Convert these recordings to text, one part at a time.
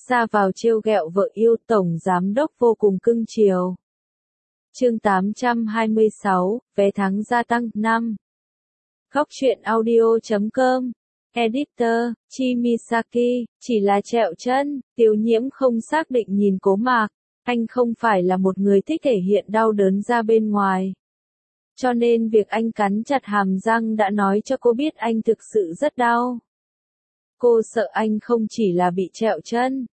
ra vào trêu ghẹo vợ yêu, tổng giám đốc vô cùng cưng chiều. Chương 826, vé tháng gia tăng 5. Góc truyện audio.com. Editor, Chimisaki, chỉ là trẹo chân. Tiêu Nhiễm không xác định nhìn Cố Mạc. Anh không phải là một người thích thể hiện đau đớn ra bên ngoài. Cho nên việc anh cắn chặt hàm răng đã nói cho cô biết anh thực sự rất đau. Cô sợ anh không chỉ là bị trẹo chân.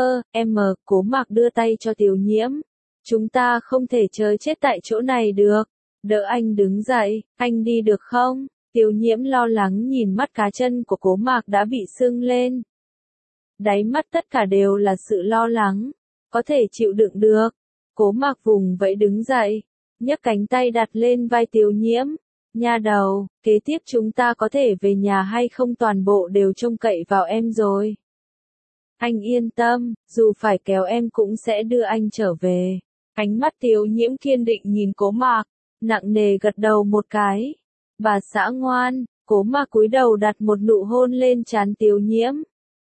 Cố Mạc đưa tay cho Tiêu Nhiễm. Chúng ta không thể chờ chết tại chỗ này được. Đỡ anh đứng dậy, anh đi được không? Tiêu Nhiễm lo lắng nhìn mắt cá chân của Cố Mạc đã bị sưng lên. Đáy mắt tất cả đều là sự lo lắng. Có thể chịu đựng được. Cố Mạc vùng vẫy đứng dậy, nhấc cánh tay đặt lên vai Tiêu Nhiễm. Nha đầu, kế tiếp chúng ta có thể về nhà hay không toàn bộ đều trông cậy vào em rồi. Anh yên tâm, dù phải kéo em cũng sẽ đưa anh trở về. Ánh mắt Tiêu Nhiễm kiên định nhìn Cố Mạc, nặng nề gật đầu một cái. Bà xã ngoan. Cố Mạc cúi đầu đặt một nụ hôn lên trán Tiêu Nhiễm.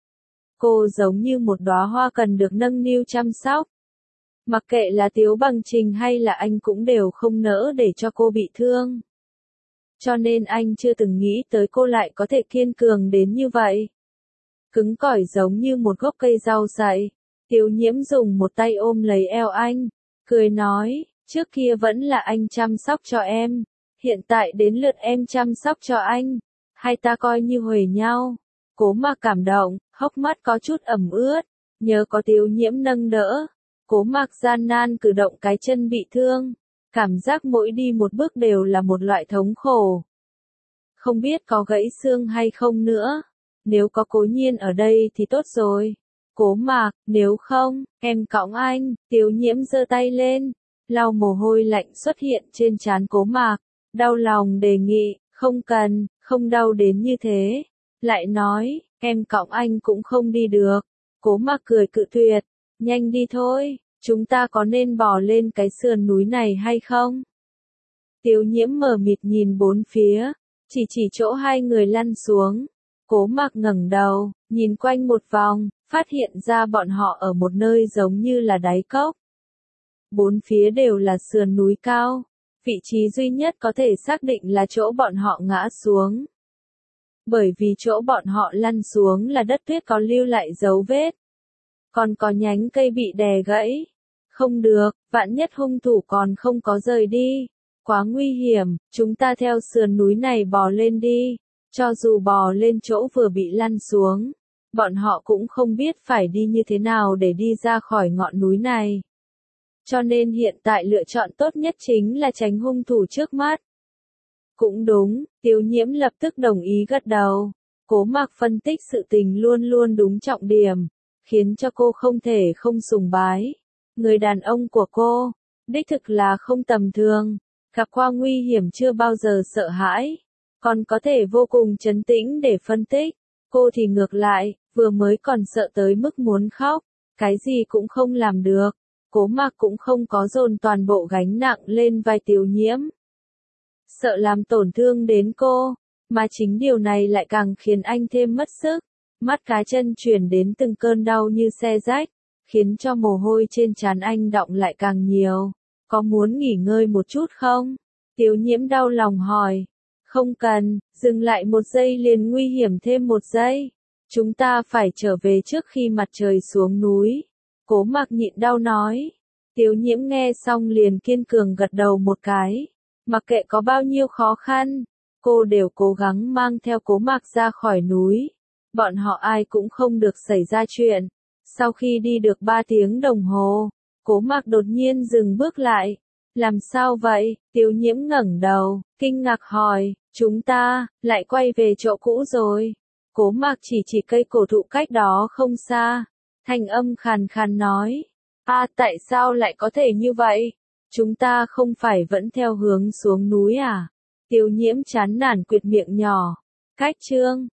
Cô giống như một đóa hoa cần được nâng niu chăm sóc. Mặc kệ là Tiếu Bằng Trình hay là anh cũng đều không nỡ để cho cô bị thương. Cho nên anh chưa từng nghĩ tới cô lại có thể kiên cường đến như vậy. Cứng cỏi giống như một gốc cây rau dại. Tiêu Nhiễm dùng một tay ôm lấy eo anh, cười nói, trước kia vẫn là anh chăm sóc cho em, hiện tại đến lượt em chăm sóc cho anh, hai ta coi như huề nhau. Cố Mạc cảm động, hốc mắt có chút ẩm ướt, nhớ có Tiêu Nhiễm nâng đỡ. Cố Mạc gian nan cử động cái chân bị thương, cảm giác mỗi đi một bước đều là một loại thống khổ. Không biết có gãy xương hay không nữa, nếu có Cố Nhiên ở đây thì tốt rồi. Cố Mạc, nếu không, em cõng anh. Tiêu Nhiễm giơ tay lên, lau mồ hôi lạnh xuất hiện trên trán Cố Mạc, đau lòng đề nghị, không cần, không đau đến như thế. Lại nói, em cõng anh cũng không đi được. Cố Mạc cười cự tuyệt, nhanh đi thôi, chúng ta có nên bò lên cái sườn núi này hay không? Tiêu Nhiễm mờ mịt nhìn bốn phía, chỉ chỗ hai người lăn xuống. Cố Mạc ngẩng đầu, nhìn quanh một vòng, phát hiện ra bọn họ ở một nơi giống như là đáy cốc. Bốn phía đều là sườn núi cao, vị trí duy nhất có thể xác định là chỗ bọn họ ngã xuống. Bởi vì chỗ bọn họ lăn xuống là đất tuyết có lưu lại dấu vết. Còn có nhánh cây bị đè gãy. Không được, vạn nhất hung thủ còn không có rời đi. Quá nguy hiểm, chúng ta theo sườn núi này bò lên đi. Cho dù bò lên chỗ vừa bị lăn xuống, bọn họ cũng không biết phải đi như thế nào để đi ra khỏi ngọn núi này. Cho nên hiện tại lựa chọn tốt nhất chính là tránh hung thủ trước mắt. Cũng đúng, Tiêu Nhiễm lập tức đồng ý gật đầu. Cố Mạc phân tích sự tình luôn luôn đúng trọng điểm, khiến cho cô không thể không sùng bái. Người đàn ông của cô, đích thực là không tầm thường, gặp qua nguy hiểm chưa bao giờ sợ hãi, còn có thể vô cùng trấn tĩnh để phân tích. Cô thì ngược lại, vừa mới còn sợ tới mức muốn khóc, cái gì cũng không làm được. Cố Mạc cũng không có dồn toàn bộ gánh nặng lên vai Tiêu Nhiễm. Sợ làm tổn thương đến cô, mà chính điều này lại càng khiến anh thêm mất sức. Mắt cá chân chuyển đến từng cơn đau như xe rách, khiến cho mồ hôi trên trán anh đọng lại càng nhiều. Có muốn nghỉ ngơi một chút không? Tiêu Nhiễm đau lòng hỏi. Không cần, dừng lại một giây liền nguy hiểm thêm một giây. Chúng ta phải trở về trước khi mặt trời xuống núi. Cố Mạc nhịn đau nói. Tiêu Nhiễm nghe xong liền kiên cường gật đầu một cái. Mặc kệ có bao nhiêu khó khăn, cô đều cố gắng mang theo Cố Mạc ra khỏi núi. Bọn họ ai cũng không được xảy ra chuyện. Sau khi đi được 3 tiếng đồng hồ, Cố Mạc đột nhiên dừng bước lại. Làm sao vậy? Tiêu Nhiễm ngẩng đầu, kinh ngạc hỏi, chúng ta, lại quay về chỗ cũ rồi. Cố Mạc chỉ cây cổ thụ cách đó không xa. Thanh âm khàn khàn nói, tại sao lại có thể như vậy? Chúng ta không phải vẫn theo hướng xuống núi à? Tiêu Nhiễm chán nản quệt miệng nhỏ. Cách chương